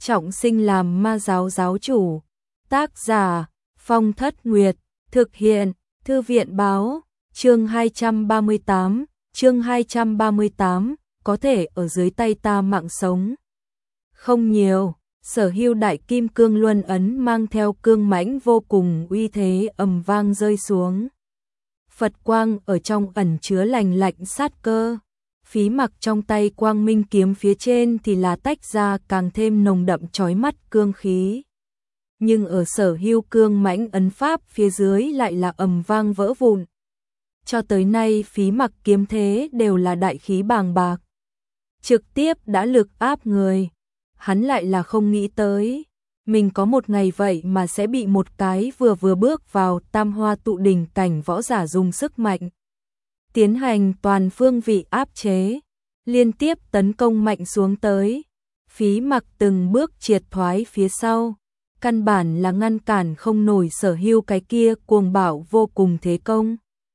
trọng sinh làm ma giáo giáo chủ. Tác giả Phong Thất Nguyệt. Thực hiện Thư viện Báo. Chương 238, có thể ở dưới tay ta mạng sống không nhiều. Sở Hưu đại kim cương luân ấn mang theo cương mãnh vô cùng uy thế ầm vang rơi xuống. Phật quang ở trong ẩn chứa lành lạnh sát cơ. Phí Mặc trong tay quang minh kiếm phía trên thì là tách ra càng thêm nồng đậm chói mắt cương khí. Nhưng ở Sở Hưu cương mãnh ấn pháp phía dưới lại là ầm vang vỡ vụn. Cho tới nay Phí Mặc kiếm thế đều là đại khí bàng bạc, trực tiếp đã lực áp người. Hắn lại là không nghĩ tới, mình có một ngày vậy mà sẽ bị một cái vừa bước vào tam hoa tụ đỉnh cảnh võ giả dùng sức mạnh tiến hành toàn phương vị áp chế, liên tiếp tấn công mạnh xuống tới. Phí Mặc từng bước triệt thoái phía sau, căn bản là ngăn cản không nổi Sở Hưu cái kia cuồng bạo vô cùng thế công.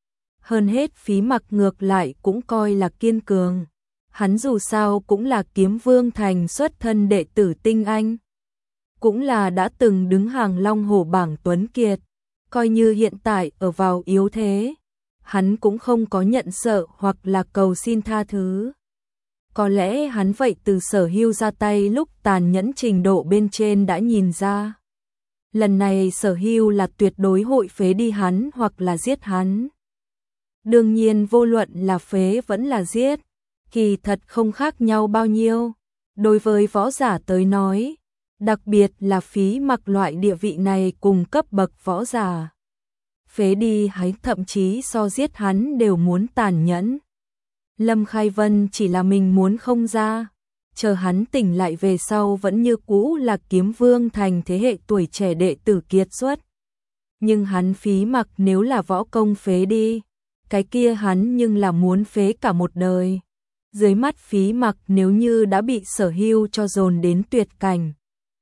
Hơn hết Phí Mặc ngược lại cũng coi là kiên cường. Hắn dù sao cũng là Kiếm Vương thành xuất thân đệ tử tinh anh, cũng là đã từng đứng hàng Long Hổ bảng tuấn kiệt, coi như hiện tại ở vào yếu thế, hắn cũng không có nhận sợ hoặc là cầu xin tha thứ. Có lẽ hắn vậy từ Sở Hưu ra tay lúc tàn nhẫn trình độ bên trên đã nhìn ra. Lần này Sở Hưu là tuyệt đối hội phế đi hắn hoặc là giết hắn. Đương nhiên vô luận là phế vẫn là giết, kỳ thật không khác nhau bao nhiêu. Đối với võ giả tới nói, đặc biệt là Phí Mặc loại địa vị này cùng cấp bậc võ giả, phế đi hắn thậm chí so giết hắn đều muốn tàn nhẫn. Lâm Khai Vân chỉ là mình muốn không ra, chờ hắn tỉnh lại về sau vẫn như cũ là Kiếm Vương thành thế hệ tuổi trẻ đệ tử kiệt xuất. Nhưng hắn Phí Mặc nếu là võ công phế đi, cái kia hắn nhưng là muốn phế cả một đời. Dưới mắt Phí Mặc nếu như đã bị Sở Hưu cho dồn đến tuyệt cảnh,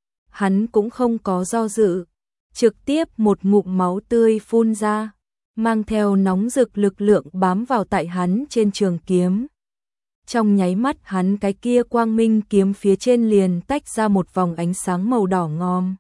hắn cũng không có do dự, trực tiếp một ngụm máu tươi phun ra, mang theo nóng rực lực lượng bám vào tại hắn trên trường kiếm. Trong nháy mắt hắn cái kia quang minh kiếm phía trên liền tách ra một vòng ánh sáng màu đỏ ngòm.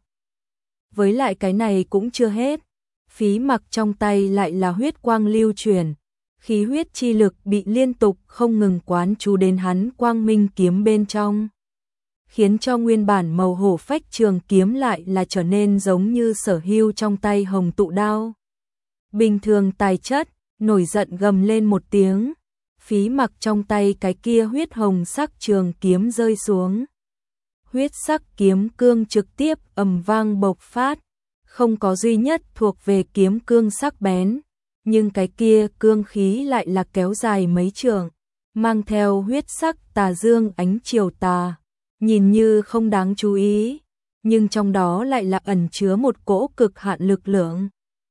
Với lại cái này cũng chưa hết, Phí Mặc trong tay lại là huyết quang lưu chuyển, khí huyết chi lực bị liên tục không ngừng quán chú đến hắn quang minh kiếm bên trong, khiến cho nguyên bản màu hổ phách trường kiếm lại là trở nên giống như Sở Hưu trong tay hồng tụ đao. Bình thường tài chất, nổi giận gầm lên một tiếng, Phí Mặc trong tay cái kia huyết hồng sắc trường kiếm rơi xuống. Huyết sắc kiếm cương trực tiếp ầm vang bộc phát, không có duy nhất thuộc về kiếm cương sắc bén, nhưng cái kia cương khí lại là kéo dài mấy trượng, mang theo huyết sắc tà dương ánh chiều tà, nhìn như không đáng chú ý, nhưng trong đó lại là ẩn chứa một cỗ cực hạn lực lượng.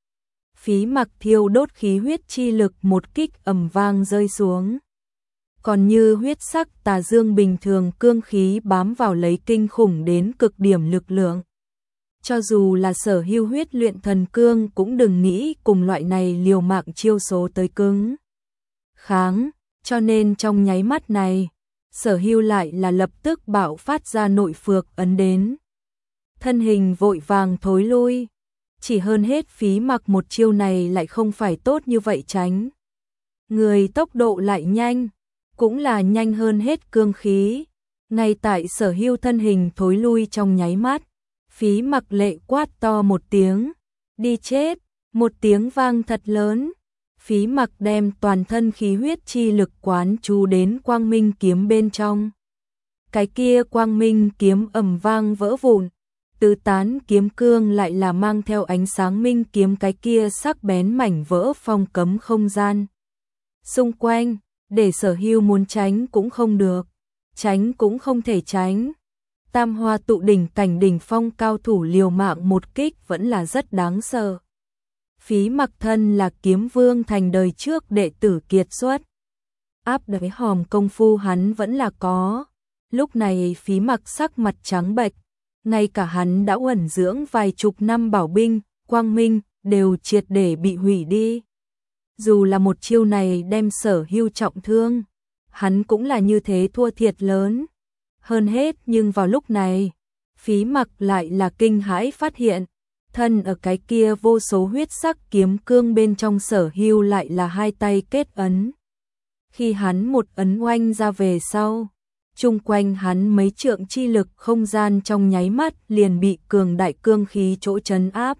Phí Mặc thiêu đốt khí huyết chi lực một kích ầm vang rơi xuống. Còn như huyết sắc tà dương bình thường cương khí bám vào lấy kinh khủng đến cực điểm lực lượng. Cho dù là Sở Hưu huyết luyện thần cương cũng đừng nghĩ cùng loại này liều mạng chiêu số tới cứng kháng, cho nên trong nháy mắt này, Sở Hưu lại là lập tức bạo phát ra nội phược ấn đến. Thân hình vội vàng thối lui, chỉ hơn hết Phí Mặc một chiêu này lại không phải tốt như vậy tránh. Người tốc độ lại nhanh, cũng là nhanh hơn hết cương khí. Ngay tại Sở Hưu thân hình thối lui trong nháy mắt, Phí Mặc lệ quát to một tiếng, đi chết, một tiếng vang thật lớn. Phí Mặc đem toàn thân khí huyết chi lực quán chú đến quang minh kiếm bên trong. Cái kia quang minh kiếm ầm vang vỡ vụn, tứ tán kiếm cương lại là mang theo ánh sáng minh kiếm cái kia sắc bén mảnh vỡ phong cấm không gian xung quanh, để Sở Hưu muốn tránh cũng không được, tránh cũng không thể tránh. Tam hoa tụ đỉnh cảnh đỉnh phong cao thủ liều mạng một kích vẫn là rất đáng sợ. Phí Mặc thân là Kiếm Vương thành đời trước đệ tử kiệt xuất, áp đáy hòm công phu hắn vẫn là có. Lúc này Phí Mặc sắc mặt trắng bệch, ngay cả hắn đã uẩn dưỡng vài chục năm bảo binh, quang minh, đều triệt để bị hủy đi. Dù là một chiêu này đem Sở Hưu trọng thương, hắn cũng là như thế thua thiệt lớn. Hơn hết nhưng vào lúc này, Phí Mặc lại là kinh hãi phát hiện, thân ở cái kia vô số huyết sắc kiếm cương bên trong Sở Hưu lại là hai tay kết ấn. Khi hắn một ấn oanh ra về sau, chung quanh hắn mấy trượng chi lực không gian trong nháy mắt liền bị cường đại cương khí chỗ trấn áp.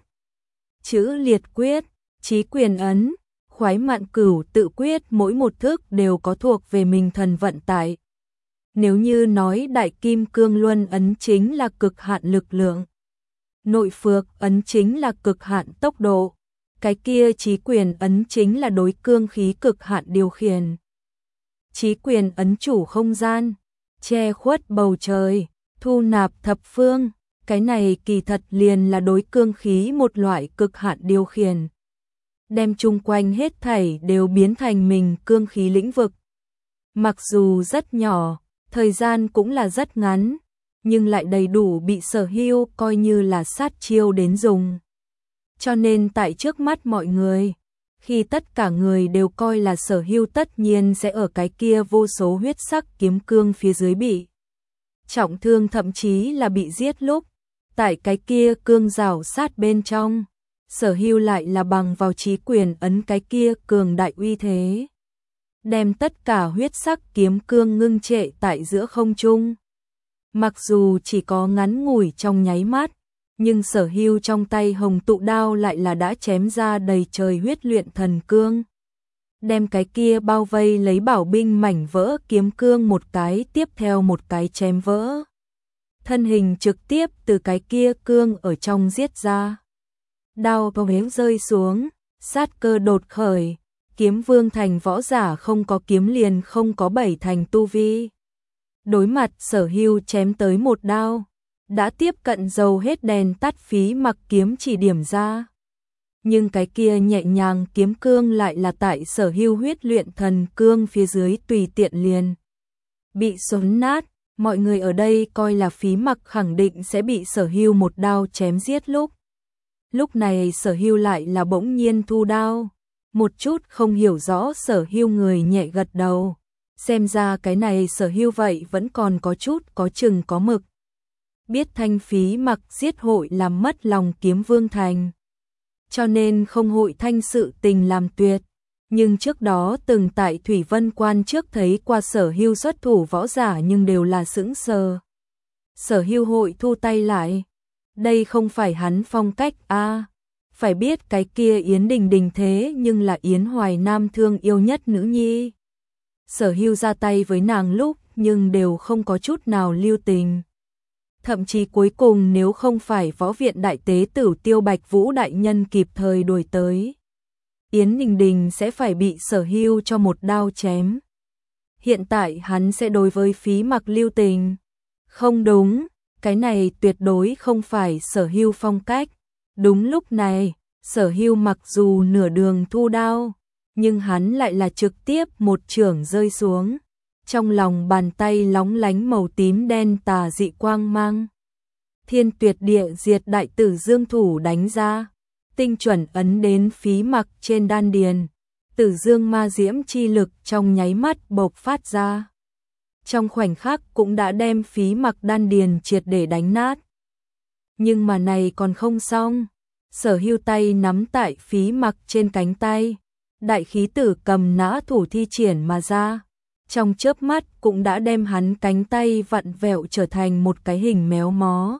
Chữ liệt quyết, chí quyền ấn, khoái mạn cửu tự quyết mỗi một thức đều có thuộc về mình thần vận tải. Nếu như nói đại kim cương luân ấn chính là cực hạn lực lượng, nội phược ấn chính là cực hạn tốc độ, cái kia chí quyền ấn chính là đối cương khí cực hạn điều khiển. Chí quyền ấn chủ không gian, che khuất bầu trời, thu nạp thập phương, cái này kỳ thật liền là đối cương khí một loại cực hạn điều khiển. Đem chung quanh hết thảy đều biến thành mình cương khí lĩnh vực. Mặc dù rất nhỏ, thời gian cũng là rất ngắn, nhưng lại đầy đủ bị Sở Hưu coi như là sát chiêu đến dùng. Cho nên tại trước mắt mọi người, khi tất cả người đều coi là Sở Hưu tất nhiên sẽ ở cái kia vô số huyết sắc kiếm cương phía dưới bị trọng thương, thậm chí là bị giết lúc, tại cái kia cương rào sát bên trong, Sở Hưu lại là bằng vào chí quyền ấn cái kia cường đại uy thế, đem tất cả huyết sắc kiếm cương ngưng trệ tại giữa không trung. Mặc dù chỉ có ngắn ngủi trong nháy mắt, nhưng Sở Hưu trong tay hồng tụ đao lại là đã chém ra đầy trời huyết luyện thần cương. Đem cái kia bao vây lấy bảo binh mảnh vỡ kiếm cương một cái tiếp theo một cái chém vỡ. Thân hình trực tiếp từ cái kia cương ở trong giết ra. Đao bóng héo rơi xuống, sát cơ đột khởi, kiếm vương thành võ giả không có kiếm liền không có bảy thành tu vi. Đối mặt Sở Hưu chém tới một đao, đã tiếp cận dầu hết đèn tắt Phí Mặc kiếm chỉ điểm ra. Nhưng cái kia nhẹ nhàng kiếm cương lại là tại Sở Hưu huyết luyện thần cương phía dưới tùy tiện liền bị xoắn nát. Mọi người ở đây coi là Phí Mặc khẳng định sẽ bị Sở Hưu một đao chém giết lúc này Sở Hưu lại là bỗng nhiên thu đao. Một chút không hiểu rõ Sở Hưu người nhẹ gật đầu. Xem ra cái này Sở Hưu vậy vẫn còn có chút có chừng có mực. Biết thanh Phí Mặc giết hội làm mất lòng kiếm vương thành, cho nên không hội thanh sự tình làm tuyệt. Nhưng trước đó từng tại Thủy Vân Quan trước thấy qua Sở Hưu xuất thủ võ giả nhưng đều là sững sờ. Sở Hưu hội thu tay lại. Đây không phải hắn phong cách a. Phải biết cái kia Yến Đình Đình thế nhưng là Yến Hoài Nam thương yêu nhất nữ nhi. Sở Hưu ra tay với nàng lúc nhưng đều không có chút nào lưu tình. Thậm chí cuối cùng nếu không phải võ viện đại tế tử Tiêu Bạch Vũ đại nhân kịp thời đuổi tới, Yến Đình Đình sẽ phải bị Sở Hưu cho một đao chém. Hiện tại hắn sẽ đối với Phí Mặc lưu tình. Không đúng, cái này tuyệt đối không phải Sở Hưu phong cách. Đúng lúc này, Sở Hưu mặc dù nửa đường thu đao, nhưng hắn lại là trực tiếp một chưởng rơi xuống. Trong lòng bàn tay lóng lánh màu tím đen tà dị quang mang. Thiên Tuyệt Địa Diệt đại tử dương thủ đánh ra, tinh chuẩn ấn đến Phí Mặc trên đan điền. Tử dương ma diễm chi lực trong nháy mắt bộc phát ra. Trong khoảnh khắc cũng đã đem Phí Mặc đan điền triệt để đánh nát. Nhưng mà này còn không xong. Sở Hưu tay nắm tại Phí Mặc trên cánh tay, đại khí tử cầm nã thủ thi triển mà ra. Trong chớp mắt cũng đã đem hắn cánh tay vặn vẹo trở thành một cái hình méo mó.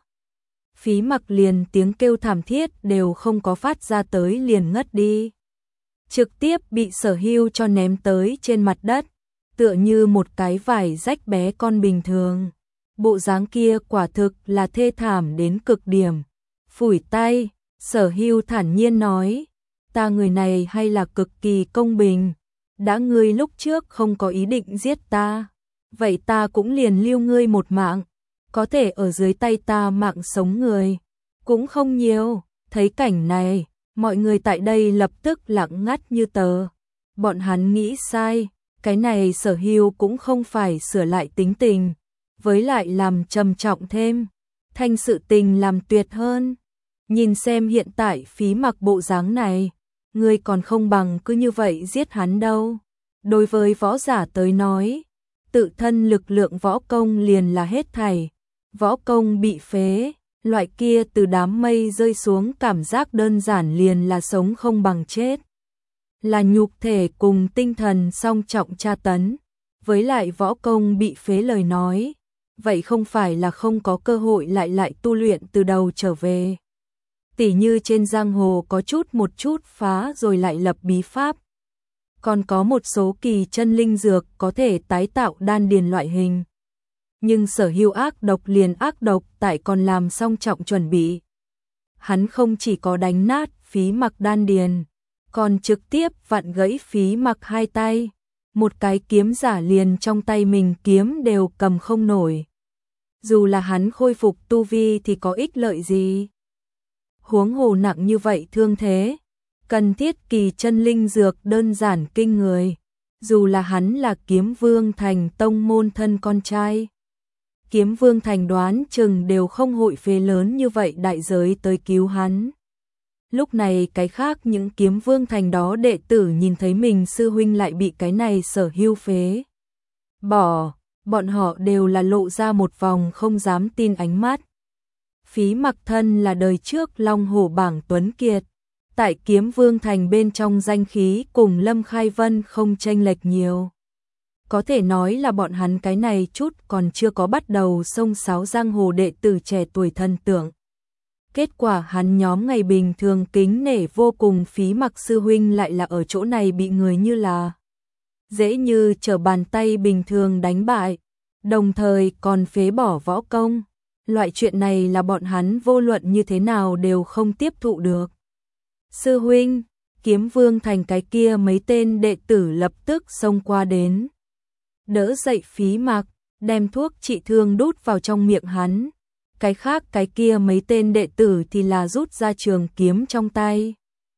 Phí Mặc liền tiếng kêu thảm thiết đều không có phát ra tới liền ngất đi. Trực tiếp bị Sở Hưu cho ném tới trên mặt đất, tựa như một cái vải rách bé con bình thường. Bộ dáng kia quả thực là thê thảm đến cực điểm. Phủi tay, Sở Hưu thản nhiên nói, ta người này hay là cực kỳ công bình. Đã ngươi lúc trước không có ý định giết ta, vậy ta cũng liền lưu ngươi một mạng. Có thể ở dưới tay ta mạng sống người cũng không nhiều. Thấy cảnh này, mọi người tại đây lập tức lặng ngắt như tờ. Bọn hắn nghĩ sai, cái này Sở Hưu cũng không phải sửa lại tính tình, với lại làm trầm trọng thêm, thanh sự tình làm tuyệt hơn. Nhìn xem hiện tại Phí Mặc bộ dáng này, ngươi còn không bằng cứ như vậy giết hắn đâu. Đối với võ giả tới nói, tự thân lực lượng võ công liền là hết thảy. võ công bị phế, loại kia từ đám mây rơi xuống cảm giác đơn giản liền là sống không bằng chết. Là nhục thể cùng tinh thần song trọng tra tấn, với lại võ công bị phế lời nói, vậy không phải là không có cơ hội lại tu luyện từ đầu trở về. Tỉ như trên giang hồ có một chút phá rồi lại lập bí pháp. Còn có một số kỳ chân linh dược có thể tái tạo đan điền loại hình. Nhưng Sở Hưu ác độc liền ác độc tại còn làm song trọng chuẩn bị. Hắn không chỉ có đánh nát Phí Mặc đan điền, còn trực tiếp vặn gãy Phí Mặc hai tay. Một cái kiếm giả liền trong tay mình kiếm đều cầm không nổi. Dù là hắn khôi phục tu vi thì có ích lợi gì? Huống hồ nặng như vậy thương thế, cần thiết kỳ chân linh dược đơn giản kinh người. Dù là hắn là Kiếm Vương Thành tông môn thân con trai, Kiếm Vương Thành đoán chừng đều không hội phế lớn như vậy đại giới tới cứu hắn. Lúc này cái khác những Kiếm Vương Thành đó đệ tử nhìn thấy mình sư huynh lại bị cái này Sở Hưu phế bỏ, bọn họ đều là lộ ra một vòng không dám tin ánh mắt. Phí Mặc thân là đời trước Long Hổ bảng tuấn kiệt, tại Kiếm Vương Thành bên trong danh khí cùng Lâm Khai Vân không chênh lệch nhiều. Có thể nói là bọn hắn cái này chút còn chưa có bắt đầu xông xáo giang hồ đệ tử trẻ tuổi thần tượng. Kết quả hắn nhóm ngày bình thường kính nể vô cùng Phí Mặc sư huynh lại là ở chỗ này bị người như là dễ như trở bàn tay bình thường đánh bại, đồng thời còn phế bỏ võ công. Loại chuyện này là bọn hắn vô luận như thế nào đều không tiếp thụ được. Sư huynh, Kiếm Vương Thành cái kia mấy tên đệ tử lập tức xông qua đến, đỡ dậy Phí Mặc, đem thuốc trị thương đút vào trong miệng hắn. Cái khác cái kia mấy tên đệ tử thì là rút ra trường kiếm trong tay,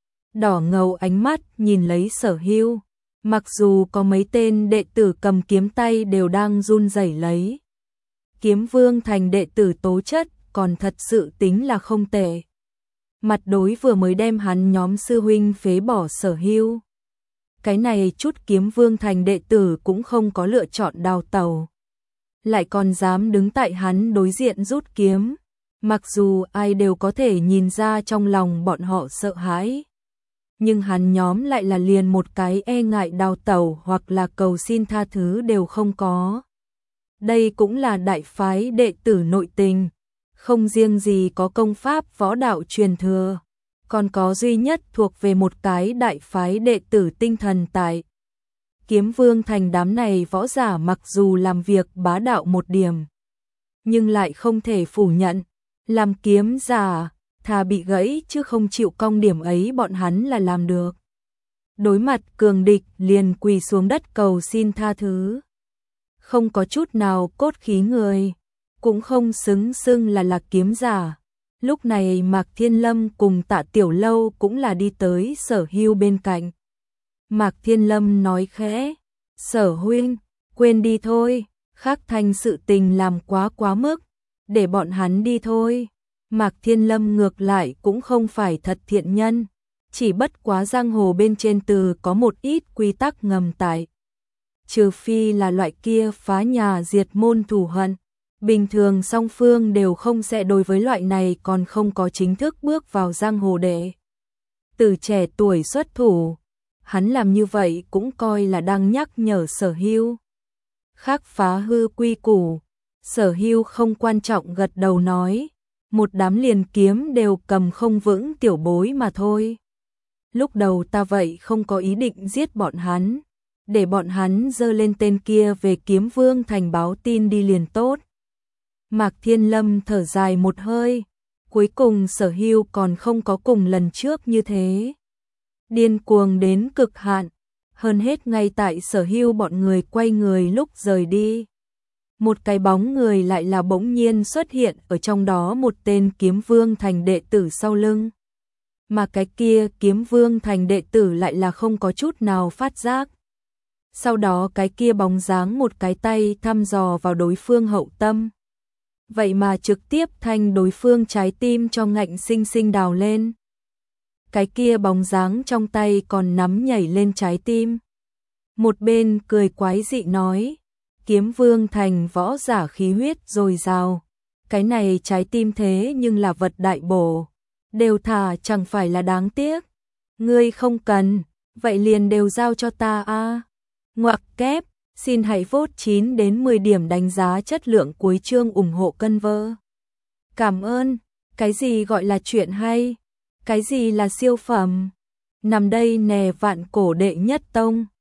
đỏ ngầu ánh mắt nhìn lấy Sở Hưu. Mặc dù có mấy tên đệ tử cầm kiếm tay đều đang run rẩy lấy. Kiếm Vương Thành đệ tử tố chất còn thật sự tính là không tệ. Mặt đối vừa mới đem hắn nhóm sư huynh phế bỏ Sở Hưu. Cái này chút Kiếm Vương Thành đệ tử cũng không có lựa chọn đào tẩu, lại còn dám đứng tại hắn đối diện rút kiếm. Mặc dù ai đều có thể nhìn ra trong lòng bọn họ sợ hãi, nhưng hắn nhóm lại là liền một cái e ngại đào tẩu hoặc là cầu xin tha thứ đều không có. Đây cũng là đại phái đệ tử nội tình, không riêng gì có công pháp võ đạo truyền thừa, còn có duy nhất thuộc về một cái đại phái đệ tử tinh thần tại Kiếm Vương Thành. Đám này võ giả mặc dù làm việc bá đạo một điểm, nhưng lại không thể phủ nhận, làm kiếm giả, thà bị gãy chứ không chịu cong điểm ấy bọn hắn là làm được. Đối mặt cường địch liền quỳ xuống đất cầu xin tha thứ. Không có chút nào cốt khí người, cũng không xứng xưng là kiếm giả. Lúc này Mạc Thiên Lâm cùng Tạ Tiểu Lâu cũng là đi tới Sở Hưu bên cạnh. Mạc Thiên Lâm nói khẽ, Sở huynh, quên đi thôi, Khắc Thành sự tình làm quá mức, để bọn hắn đi thôi. Mạc Thiên Lâm ngược lại cũng không phải thật thiện nhân, chỉ bất quá giang hồ bên trên từ có một ít quy tắc ngầm tại. Trừ phi là loại kia phá nhà diệt môn thù hận, bình thường song phương đều không sẽ đối với loại này còn không có chính thức bước vào giang hồ đệ. Từ trẻ tuổi xuất thủ, hắn làm như vậy cũng coi là đang nhắc nhở Sở Hưu. Khác phá hư quy củ, Sở Hưu không quan trọng gật đầu nói, một đám liền kiếm đều cầm không vững tiểu bối mà thôi. Lúc đầu ta vậy không có ý định giết bọn hắn, để bọn hắn dơ lên tên kia về Kiếm Vương Thành báo tin đi liền tốt. Mạc Thiên Lâm thở dài một hơi, cuối cùng Sở Hưu còn không có cùng lần trước như thế. Điên cuồng đến cực hạn, hơn hết ngay tại Sở Hưu bọn người quay người lúc rời đi. Một cái bóng người lại là bỗng nhiên xuất hiện ở trong đó một tên Kiếm Vương Thành đệ tử sau lưng. Mà cái kia Kiếm Vương Thành đệ tử lại là không có chút nào phát giác. Sau đó cái kia bóng dáng một cái tay thăm dò vào đối phương hậu tâm. Vậy mà trực tiếp thanh đối phương trái tim cho ngạnh sinh sinh đào lên. Cái kia bóng dáng trong tay còn nắm nhảy lên trái tim. Một bên cười quái dị nói, Kiếm Vương Thành võ giả khí huyết dồi dào, cái này trái tim thế nhưng là vật đại bổ, đều thả chẳng phải là đáng tiếc. Ngươi không cần, vậy liền đều giao cho ta a. Ngoặc kép, xin hãy vote 9 đến 10 điểm đánh giá chất lượng cuối chương ủng hộ cân vơ. Cảm ơn, cái gì gọi là chuyện hay, cái gì là siêu phẩm, nằm đây nè vạn cổ đệ nhất tông.